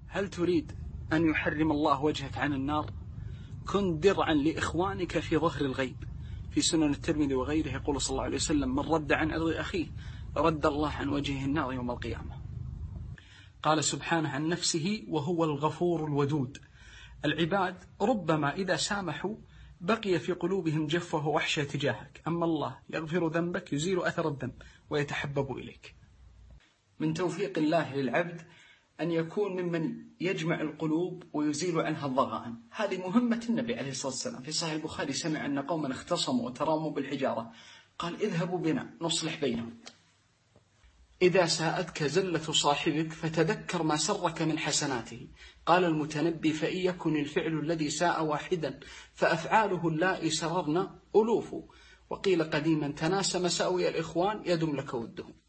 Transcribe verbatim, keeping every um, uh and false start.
هل تريد أن يحرم الله وجهك عن النار؟ كن درعا لإخوانك في ظهر الغيب. في سنن الترمذي وغيره يقول صلى الله عليه وسلم: من رد عن أرض أخيه رد الله عن وجهه النار يوم القيامة. قال سبحانه عن نفسه: وهو الغفور الودود. العباد ربما إذا سامحوا بقي في قلوبهم جفوة ووحشة تجاهك، أما الله يغفر ذنبك، يزيل أثر الذنب ويتحبب إليك. من توفيق الله للعبد أن يكون ممن يجمع القلوب ويزيل عنها الضغائن. هذه مهمة النبي عليه الصلاة والسلام. في صحيح البخاري سمع أن قوما اختصموا وتراموا بالحجارة، قال: اذهبوا بنا نصلح بينهم. إذا ساءتك زلة صاحبك فتذكر ما سرك من حسناته. قال المتنبي: فإن يكن الفعل الذي ساء واحدا فأفعاله اللائي سررن ألوف. وقيل قديما: تناسى مساوي الإخوان يدم لك ودهم.